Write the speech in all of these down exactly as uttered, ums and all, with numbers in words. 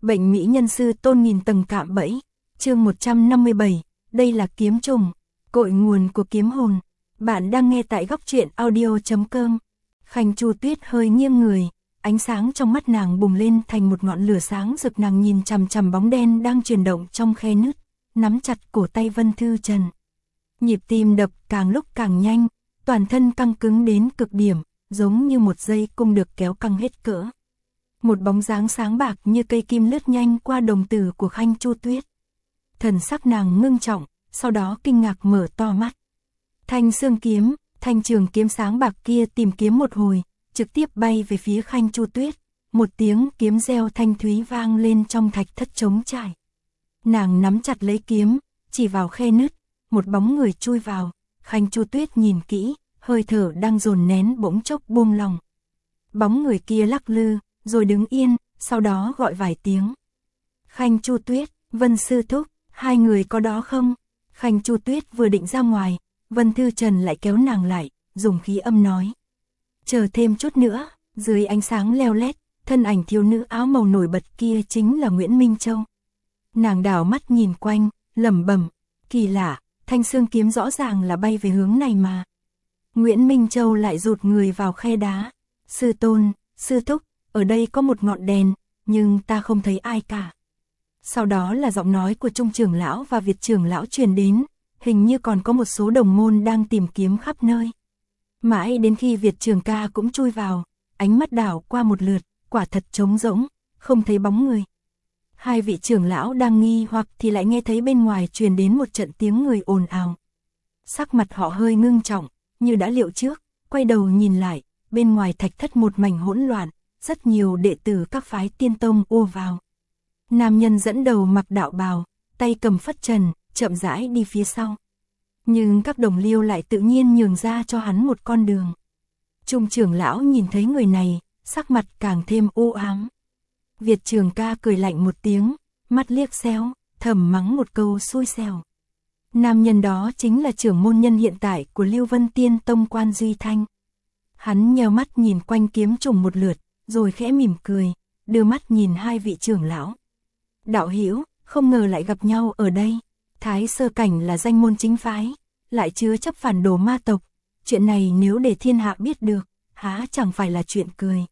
Bệnh mỹ nhân sư tôn nghìn tầng cạm bẫy. Chương một trăm năm mươi bảy, đây là kiếm trùng, cội nguồn của kiếm hồn. Bạn đang nghe tại góc truyện audio chấm com. Khanh Chu Tuyết hơi nghiêng người, ánh sáng trong mắt nàng bùng lên thành một ngọn lửa sáng rực, nàng nhìn chằm chằm bóng đen đang chuyển động trong khe nứt, nắm chặt cổ tay Vân Thư Trần. Nhịp tim đập càng lúc càng nhanh, toàn thân căng cứng đến cực điểm, giống như một dây cung được kéo căng hết cỡ. Một bóng dáng sáng bạc như cây kim lướt nhanh qua đồng tử của Khanh Chu Tuyết. Thần sắc nàng ngưng trọng, sau đó kinh ngạc mở to mắt. Thanh xương kiếm, thanh trường kiếm sáng bạc kia tìm kiếm một hồi, trực tiếp bay về phía Khanh Chu Tuyết. Một tiếng kiếm reo thanh thúy vang lên trong thạch thất trống trải. Nàng nắm chặt lấy kiếm, chỉ vào khe nứt, một bóng người chui vào. Khanh Chu Tuyết nhìn kỹ, hơi thở đang dồn nén bỗng chốc buông lòng. Bóng người kia lắc lư, rồi đứng yên, sau đó gọi vài tiếng. Khanh Chu Tuyết, Vân sư thúc, hai người có đó không? Khanh Chu Tuyết vừa định ra ngoài, Vân Thư Trần lại kéo nàng lại, dùng khí âm nói. Chờ thêm chút nữa. Dưới ánh sáng leo lét, thân ảnh thiếu nữ áo màu nổi bật kia chính là Nguyễn Minh Châu. Nàng đảo mắt nhìn quanh, lẩm bẩm, kỳ lạ, thanh xương kiếm rõ ràng là bay về hướng này mà. Nguyễn Minh Châu lại rụt người vào khe đá. Sư tôn, sư thúc, ở đây có một ngọn đèn, nhưng ta không thấy ai cả. Sau đó là giọng nói của Trung trưởng lão và Việt trưởng lão truyền đến, hình như còn có một số đồng môn đang tìm kiếm khắp nơi. Mãi đến khi Việt trưởng ca cũng chui vào, ánh mắt đảo qua một lượt, quả thật trống rỗng, không thấy bóng người. Hai vị trưởng lão đang nghi hoặc thì lại nghe thấy bên ngoài truyền đến một trận tiếng người ồn ào. Sắc mặt họ hơi ngưng trọng, như đã liệu trước, quay đầu nhìn lại, bên ngoài thạch thất một mảnh hỗn loạn, rất nhiều đệ tử các phái tiên tông ùa vào. Nam nhân dẫn đầu mặc đạo bào, tay cầm phất trần, chậm rãi đi phía sau. Nhưng các đồng liêu lại tự nhiên nhường ra cho hắn một con đường. Trung trưởng lão nhìn thấy người này, sắc mặt càng thêm u ám. Việt trưởng ca cười lạnh một tiếng, mắt liếc xéo, thầm mắng một câu xui xẻo. Nam nhân đó chính là trưởng môn nhân hiện tại của Lưu Vân Tiên Tông Quan Duy Thanh. Hắn nheo mắt nhìn quanh kiếm trùng một lượt, rồi khẽ mỉm cười, đưa mắt nhìn hai vị trưởng lão. Đạo hữu, không ngờ lại gặp nhau ở đây. Thái sơ cảnh là danh môn chính phái, lại chứa chấp phản đồ ma tộc. Chuyện này nếu để thiên hạ biết được, há chẳng phải là chuyện cười.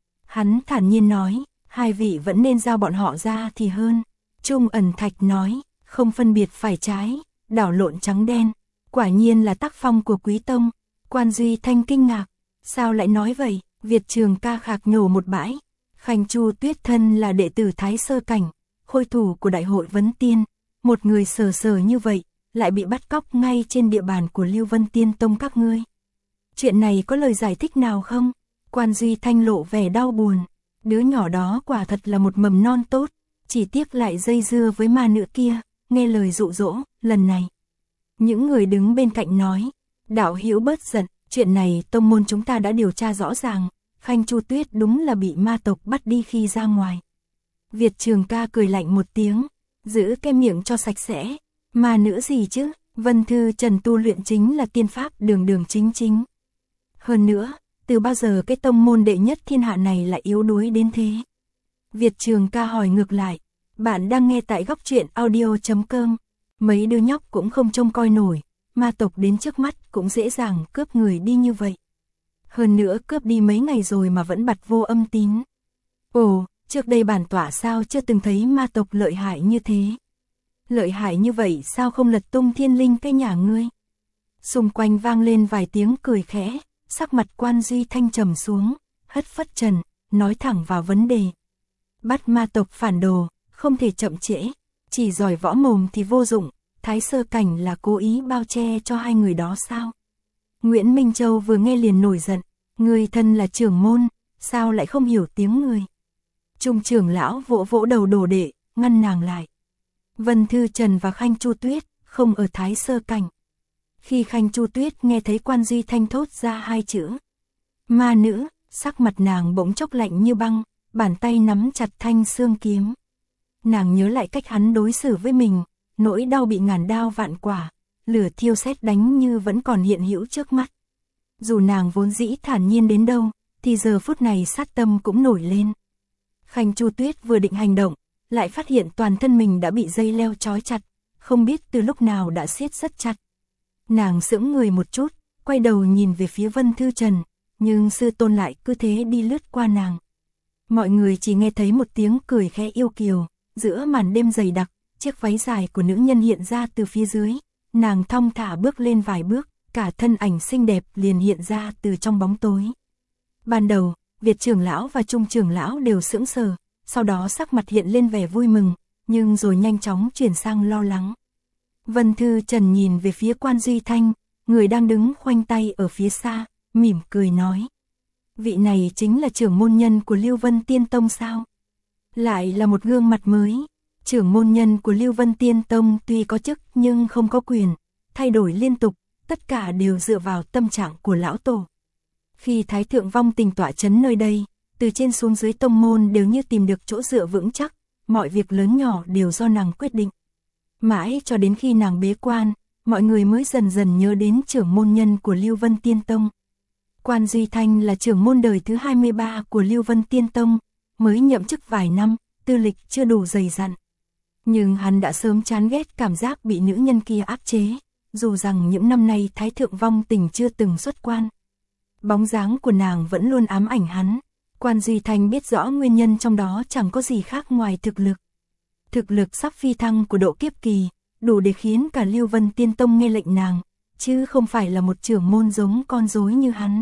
Hắn thản nhiên nói, hai vị vẫn nên giao bọn họ ra thì hơn. Trung ẩn thạch nói, không phân biệt phải trái, đảo lộn trắng đen. Quả nhiên là tác phong của quý tông. Quan Duy Thanh kinh ngạc, sao lại nói vậy? Việt trường ca khạc nhổ một bãi. Khanh Chu Tuyết thân là đệ tử Thái sơ cảnh, khôi thủ của đại hội vấn tiên. Một người sờ sờ như vậy, lại bị bắt cóc ngay trên địa bàn của Lưu Vân Tiên Tông các ngươi. Chuyện này có lời giải thích nào không? Quan Duy Thanh lộ vẻ đau buồn. Đứa nhỏ đó quả thật là một mầm non tốt, chỉ tiếc lại dây dưa với ma nữ kia, nghe lời dụ dỗ, lần này. Những người đứng bên cạnh nói, đạo hữu bớt giận, chuyện này tông môn chúng ta đã điều tra rõ ràng, Khanh Chu Tuyết đúng là bị ma tộc bắt đi khi ra ngoài. Việt trường ca cười lạnh một tiếng, giữ cái miệng cho sạch sẽ, ma nữ gì chứ, Vân Thư Trần tu luyện chính là tiên pháp đường đường chính chính. Hơn nữa, từ bao giờ cái tông môn đệ nhất thiên hạ này lại yếu đuối đến thế? Việt trường ca hỏi ngược lại, bạn đang nghe tại góc truyện audio chấm com, mấy đứa nhóc cũng không trông coi nổi, ma tộc đến trước mắt cũng dễ dàng cướp người đi như vậy. Hơn nữa cướp đi mấy ngày rồi mà vẫn bặt vô âm tín. Ồ, trước đây bản tọa sao chưa từng thấy ma tộc lợi hại như thế? Lợi hại như vậy sao không lật tung thiên linh cái nhà ngươi? Xung quanh vang lên vài tiếng cười khẽ, sắc mặt Quan Duy Thanh trầm xuống, hất phất trần, nói thẳng vào vấn đề. Bắt ma tộc phản đồ, không thể chậm trễ, chỉ giỏi võ mồm thì vô dụng, Thái sơ cảnh là cố ý bao che cho hai người đó sao? Nguyễn Minh Châu vừa nghe liền nổi giận, người thân là trưởng môn, sao lại không hiểu tiếng người? Trung trưởng lão vỗ vỗ đầu đồ đệ, ngăn nàng lại. Vân Thư Trần và Khanh Chu Tuyết không ở Thái sơ cảnh. Khi Khanh Chu Tuyết nghe thấy Quan Duy Thanh thốt ra hai chữ ma nữ, sắc mặt nàng bỗng chốc lạnh như băng, bàn tay nắm chặt thanh xương kiếm. Nàng nhớ lại cách hắn đối xử với mình, nỗi đau bị ngàn đao vạn quả, lửa thiêu sét đánh như vẫn còn hiện hữu trước mắt. Dù nàng vốn dĩ thản nhiên đến đâu, thì giờ phút này sát tâm cũng nổi lên. Khanh Chu Tuyết vừa định hành động, lại phát hiện toàn thân mình đã bị dây leo trói chặt, không biết từ lúc nào đã siết rất chặt. Nàng sững người một chút, quay đầu nhìn về phía Vân Thư Trần, nhưng sư tôn lại cứ thế đi lướt qua nàng. Mọi người chỉ nghe thấy một tiếng cười khẽ yêu kiều, giữa màn đêm dày đặc, chiếc váy dài của nữ nhân hiện ra từ phía dưới, nàng thong thả bước lên vài bước, cả thân ảnh xinh đẹp liền hiện ra từ trong bóng tối. Ban đầu, Việt trưởng lão và Trung trưởng lão đều sững sờ, sau đó sắc mặt hiện lên vẻ vui mừng, nhưng rồi nhanh chóng chuyển sang lo lắng. Vân Thư Trần nhìn về phía Quan Duy Thanh, người đang đứng khoanh tay ở phía xa, mỉm cười nói. Vị này chính là trưởng môn nhân của Lưu Vân Tiên Tông sao? Lại là một gương mặt mới. Trưởng môn nhân của Lưu Vân Tiên Tông tuy có chức nhưng không có quyền, thay đổi liên tục, tất cả đều dựa vào tâm trạng của lão tổ. Khi Thái Thượng Vong Tình tọa chấn nơi đây, từ trên xuống dưới tông môn đều như tìm được chỗ dựa vững chắc, mọi việc lớn nhỏ đều do nàng quyết định. Mãi cho đến khi nàng bế quan, mọi người mới dần dần nhớ đến trưởng môn nhân của Lưu Vân Tiên Tông. Quan Duy Thanh là trưởng môn đời thứ hai mươi ba của Lưu Vân Tiên Tông, mới nhậm chức vài năm, tư lịch chưa đủ dày dặn. Nhưng hắn đã sớm chán ghét cảm giác bị nữ nhân kia áp chế, dù rằng những năm nay Thái Thượng Vong Tình chưa từng xuất quan. Bóng dáng của nàng vẫn luôn ám ảnh hắn. Quan Duy Thanh biết rõ nguyên nhân trong đó chẳng có gì khác ngoài thực lực. Thực lực sắp phi thăng của độ kiếp kỳ, đủ để khiến cả Lưu Vân Tiên Tông nghe lệnh nàng, chứ không phải là một trưởng môn giống con rối như hắn.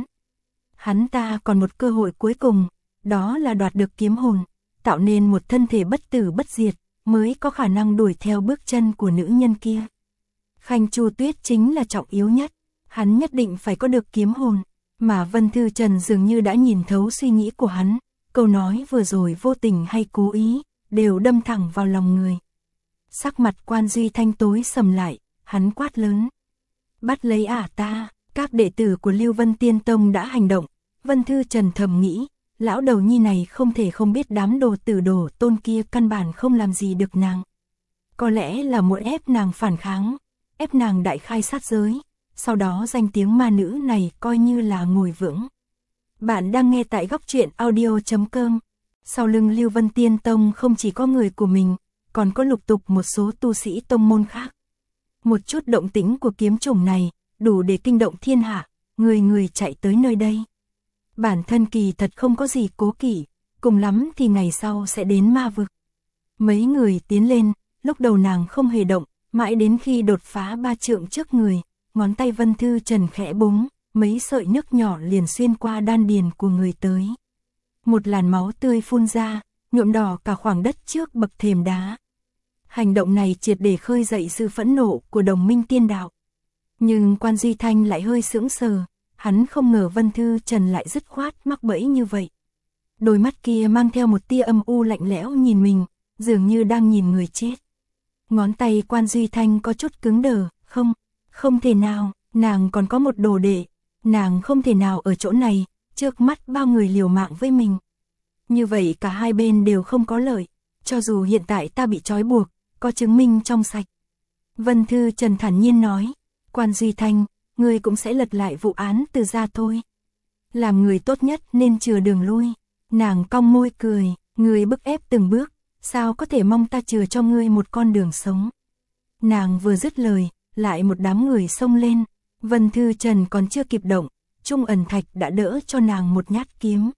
Hắn ta còn một cơ hội cuối cùng, đó là đoạt được kiếm hồn, tạo nên một thân thể bất tử bất diệt, mới có khả năng đuổi theo bước chân của nữ nhân kia. Khanh Chu Tuyết chính là trọng yếu nhất, hắn nhất định phải có được kiếm hồn, mà Vân Thư Trần dường như đã nhìn thấu suy nghĩ của hắn, câu nói vừa rồi vô tình hay cố ý, đều đâm thẳng vào lòng người. Sắc mặt Quan Duy Thanh tối sầm lại, hắn quát lớn. Bắt lấy ả ta, các đệ tử của Lưu Vân Tiên Tông đã hành động, Vân Thư Trần thầm nghĩ, lão đầu nhi này không thể không biết đám đồ tử đồ tôn kia căn bản không làm gì được nàng. Có lẽ là muốn ép nàng phản kháng, ép nàng đại khai sát giới, sau đó danh tiếng ma nữ này coi như là ngồi vững. Bạn đang nghe tại góc truyện audio chấm com. Sau lưng Lưu Vân Tiên Tông không chỉ có người của mình, còn có lục tục một số tu sĩ tông môn khác. Một chút động tĩnh của kiếm chủng này, đủ để kinh động thiên hạ, người người chạy tới nơi đây. Bản thân kỳ thật không có gì cố kỵ, cùng lắm thì ngày sau sẽ đến ma vực. Mấy người tiến lên, lúc đầu nàng không hề động, mãi đến khi đột phá ba trượng trước người, ngón tay Vân Thư Trần khẽ búng, mấy sợi nước nhỏ liền xuyên qua đan điền của người tới. Một làn máu tươi phun ra, nhuộm đỏ cả khoảng đất trước bậc thềm đá. Hành động này triệt để khơi dậy sự phẫn nộ của đồng minh tiên đạo. Nhưng Quan Duy Thanh lại hơi sững sờ, hắn không ngờ Vân Thư Trần lại dứt khoát mắc bẫy như vậy. Đôi mắt kia mang theo một tia âm u lạnh lẽo nhìn mình, dường như đang nhìn người chết. Ngón tay Quan Duy Thanh có chút cứng đờ, không, không thể nào, nàng còn có một đồ đệ, nàng không thể nào ở chỗ này, trước mắt bao người liều mạng với mình. Như vậy cả hai bên đều không có lợi, cho dù hiện tại ta bị trói buộc, có chứng minh trong sạch. Vân Thư Trần thản nhiên nói, Quan Duy Thanh, ngươi cũng sẽ lật lại vụ án từ ra thôi. Làm người tốt nhất nên chừa đường lui. Nàng cong môi cười, ngươi bức ép từng bước, sao có thể mong ta chừa cho ngươi một con đường sống. Nàng vừa dứt lời, lại một đám người xông lên, Vân Thư Trần còn chưa kịp động, Trung Ẩn Thạch đã đỡ cho nàng một nhát kiếm.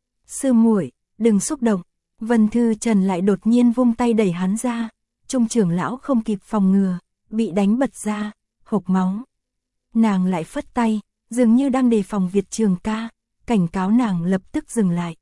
Sư muội, đừng xúc động. Vân Thư Trần lại đột nhiên vung tay đẩy hắn ra, Trung trưởng lão không kịp phòng ngừa, bị đánh bật ra, hộc máu. Nàng lại phất tay, dường như đang đề phòng Việt Trường Ca, cảnh cáo nàng lập tức dừng lại.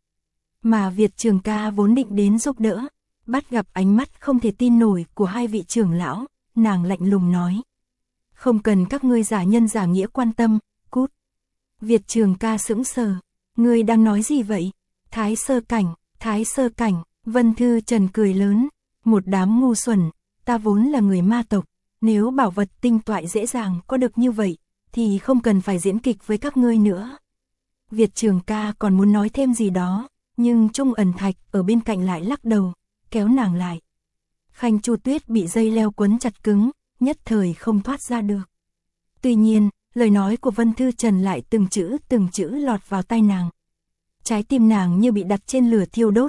Mà Việt Trường Ca vốn định đến giúp đỡ, bắt gặp ánh mắt không thể tin nổi của hai vị trưởng lão, nàng lạnh lùng nói. Không cần các ngươi giả nhân giả nghĩa quan tâm, cút. Việt Trường Ca sững sờ, ngươi đang nói gì vậy? Thái sơ cảnh, thái sơ cảnh, Vân Thư Trần cười lớn, một đám ngu xuẩn, ta vốn là người ma tộc, nếu bảo vật tinh toại dễ dàng có được như vậy, thì không cần phải diễn kịch với các ngươi nữa. Việt Trường Ca còn muốn nói thêm gì đó, nhưng Trung Ẩn Thạch ở bên cạnh lại lắc đầu, kéo nàng lại. Khanh Chu Tuyết bị dây leo quấn chặt cứng, nhất thời không thoát ra được. Tuy nhiên, lời nói của Vân Thư Trần lại từng chữ từng chữ lọt vào tai nàng. Trái tim nàng như bị đặt trên lửa thiêu đốt,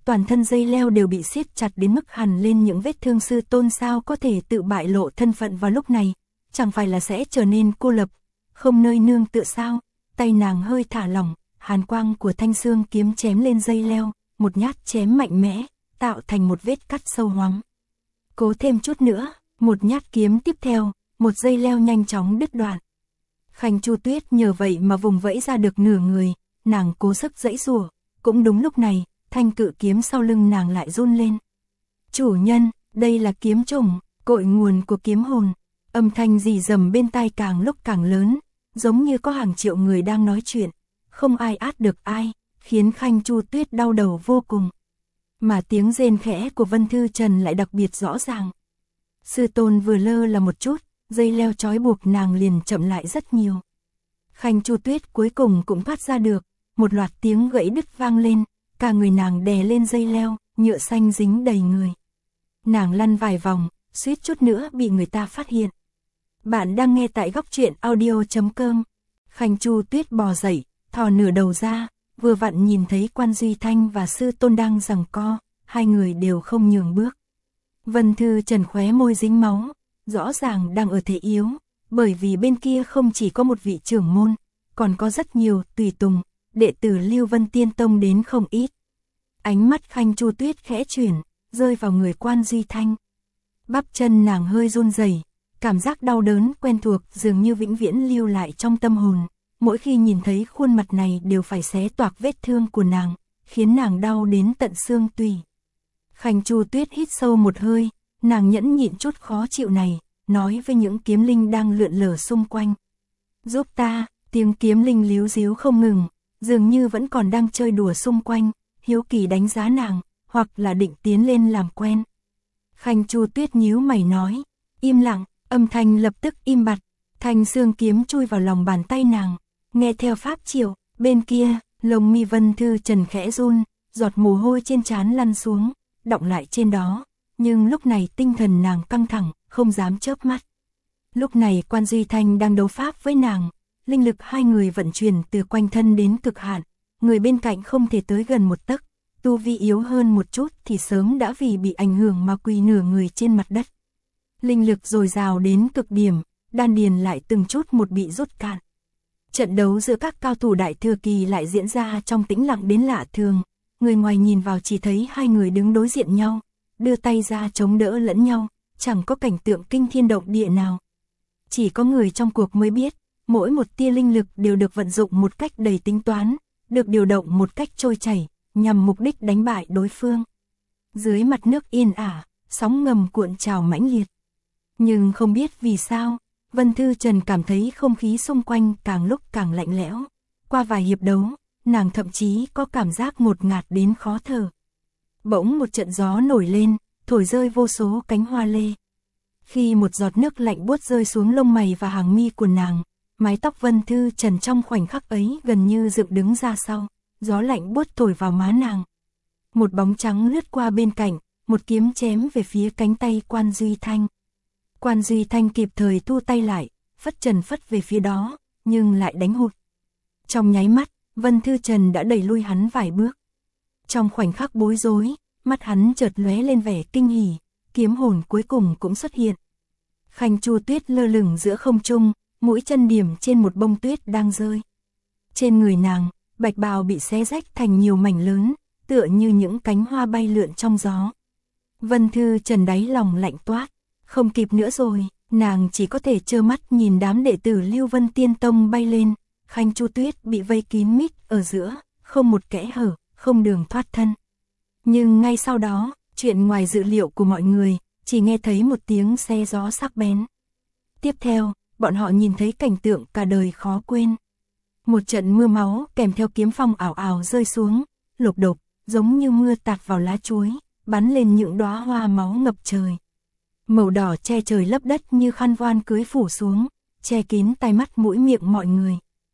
toàn thân dây leo đều bị siết chặt đến mức hằn lên những vết thương. Sư tôn sao có thể tự bại lộ thân phận vào lúc này, chẳng phải là sẽ trở nên cô lập, không nơi nương tựa sao? Tay nàng hơi thả lỏng, hàn quang của thanh xương kiếm chém lên dây leo, một nhát chém mạnh mẽ, tạo thành một vết cắt sâu hoắm. Cố thêm chút nữa, một nhát kiếm tiếp theo, một dây leo nhanh chóng đứt đoạn. Khanh Chu Tuyết nhờ vậy mà vùng vẫy ra được nửa người, nàng cố sức giãy giụa, cũng đúng lúc này, thanh cự kiếm sau lưng nàng lại run lên. Chủ nhân, đây là kiếm trùng, cội nguồn của kiếm hồn. Âm thanh rì rầm bên tai càng lúc càng lớn, giống như có hàng triệu người đang nói chuyện, không ai át được ai, khiến Khanh Chu Tuyết đau đầu vô cùng. Mà tiếng rên khẽ của Vân Thư Trần lại đặc biệt rõ ràng. Sư tôn vừa lơ là một chút, dây leo trói buộc nàng liền chậm lại rất nhiều. Khanh Chu Tuyết cuối cùng cũng thoát ra được, một loạt tiếng gãy đứt vang lên, cả người nàng đè lên dây leo, nhựa xanh dính đầy người. Nàng lăn vài vòng, suýt chút nữa bị người ta phát hiện. Bạn đang nghe tại góc truyện audio chấm com. Khanh Chu Tuyết bò dậy, thò nửa đầu ra, vừa vặn nhìn thấy Quan Duy Thanh và sư tôn đang giằng co, hai người đều không nhường bước. Vân Thư Trần khóe môi dính máu, rõ ràng đang ở thế yếu, bởi vì bên kia không chỉ có một vị trưởng môn, còn có rất nhiều tùy tùng, đệ tử Lưu Vân Tiên Tông đến không ít. Ánh mắt Khanh Chu Tuyết khẽ chuyển, rơi vào người Quan Duy Thanh. Bắp chân nàng hơi run rẩy, cảm giác đau đớn quen thuộc dường như vĩnh viễn lưu lại trong tâm hồn, mỗi khi nhìn thấy khuôn mặt này đều phải xé toạc vết thương của nàng, khiến nàng đau đến tận xương tủy. Khanh Chu Tuyết hít sâu một hơi, nàng nhẫn nhịn chút khó chịu này, nói với những kiếm linh đang lượn lờ xung quanh. Giúp ta, tiếng kiếm linh líu díu không ngừng, dường như vẫn còn đang chơi đùa xung quanh, hiếu kỳ đánh giá nàng, hoặc là định tiến lên làm quen. Khanh Chu Tuyết nhíu mày nói, im lặng, âm thanh lập tức im bặt, thanh xương kiếm chui vào lòng bàn tay nàng, nghe theo pháp triệu, bên kia, lông mi Vân Thư Trần khẽ run, giọt mồ hôi trên trán lăn xuống, đọng lại trên đó, nhưng lúc này tinh thần nàng căng thẳng, không dám chớp mắt. Lúc này Quan Duy Thanh đang đấu pháp với nàng, linh lực hai người vận chuyển từ quanh thân đến cực hạn, người bên cạnh không thể tới gần một tấc, tu vi yếu hơn một chút thì sớm đã vì bị ảnh hưởng mà quỳ nửa người trên mặt đất. Linh lực dồi dào đến cực điểm, đan điền lại từng chút một bị rút cạn. Trận đấu giữa các cao thủ đại thừa kỳ lại diễn ra trong tĩnh lặng đến lạ thường, người ngoài nhìn vào chỉ thấy hai người đứng đối diện nhau, đưa tay ra chống đỡ lẫn nhau, chẳng có cảnh tượng kinh thiên động địa nào. Chỉ có người trong cuộc mới biết, mỗi một tia linh lực đều được vận dụng một cách đầy tính toán, được điều động một cách trôi chảy, nhằm mục đích đánh bại đối phương. Dưới mặt nước yên ả, sóng ngầm cuộn trào mãnh liệt. Nhưng không biết vì sao, Vân Thư Trần cảm thấy không khí xung quanh càng lúc càng lạnh lẽo. Qua vài hiệp đấu, nàng thậm chí có cảm giác ngột ngạt đến khó thở. Bỗng một trận gió nổi lên, thổi rơi vô số cánh hoa lê. Khi một giọt nước lạnh buốt rơi xuống lông mày và hàng mi của nàng, mái tóc Vân Thư Trần trong khoảnh khắc ấy gần như dựng đứng ra sau, gió lạnh buốt thổi vào má nàng. Một bóng trắng lướt qua bên cạnh, một kiếm chém về phía cánh tay Quan Duy Thanh. Quan Duy Thanh kịp thời thu tay lại, phất trần phất về phía đó, nhưng lại đánh hụt. Trong nháy mắt, Vân Thư Trần đã đẩy lui hắn vài bước. Trong khoảnh khắc bối rối, mắt hắn chợt lóe lên vẻ kinh hỉ, kiếm hồn cuối cùng cũng xuất hiện. Khanh Chu Tuyết lơ lửng giữa không trung, mũi chân điểm trên một bông tuyết đang rơi. Trên người nàng, bạch bào bị xé rách thành nhiều mảnh lớn, tựa như những cánh hoa bay lượn trong gió. Vân Thư Trần đáy lòng lạnh toát, không kịp nữa rồi, nàng chỉ có thể trơ mắt nhìn đám đệ tử Lưu Vân Tiên Tông bay lên, Khanh Chu Tuyết bị vây kín mít ở giữa, không một kẽ hở, không đường thoát thân. Nhưng ngay sau đó, chuyện ngoài dự liệu của mọi người, chỉ nghe thấy một tiếng xe gió sắc bén. Tiếp theo, bọn họ nhìn thấy cảnh tượng cả đời khó quên. Một trận mưa máu kèm theo kiếm phong ảo ảo rơi xuống, lục đục, giống như mưa tạt vào lá chuối, bắn lên những đóa hoa máu ngập trời. Màu đỏ che trời lấp đất như khăn voan cưới phủ xuống, che kín tai mắt mũi miệng mọi người.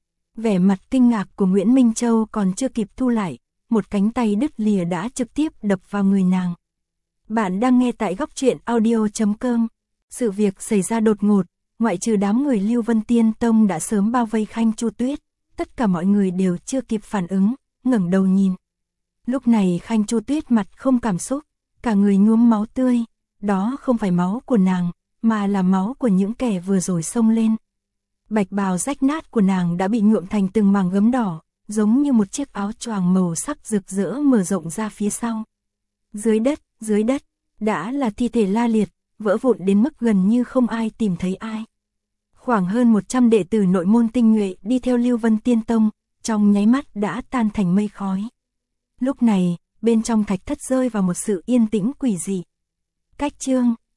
Vẻ mặt kinh ngạc của Nguyễn Minh Châu còn chưa kịp thu lại, một cánh tay đứt lìa đã trực tiếp đập vào người nàng. Bạn đang nghe tại góc truyện audio chấm com. Sự việc xảy ra đột ngột, ngoại trừ đám người Lưu Vân Tiên Tông đã sớm bao vây Khanh Chu Tuyết, tất cả mọi người đều chưa kịp phản ứng, ngẩng đầu nhìn. Lúc này Khanh Chu Tuyết mặt không cảm xúc, cả người nhuốm máu tươi, đó không phải máu của nàng, mà là máu của những kẻ vừa rồi xông lên. Bạch bào rách nát của nàng đã bị nhuộm thành từng mảng gấm đỏ, giống như một chiếc áo choàng màu sắc rực rỡ mở rộng ra phía sau. Dưới đất, dưới đất, đã là thi thể la liệt, vỡ vụn đến mức gần như không ai tìm thấy ai. Khoảng hơn một trăm đệ tử nội môn tinh nhuệ đi theo Lưu Vân Tiên Tông, trong nháy mắt đã tan thành mây khói. Lúc này, bên trong thạch thất rơi vào một sự yên tĩnh quỷ dị. Cách chương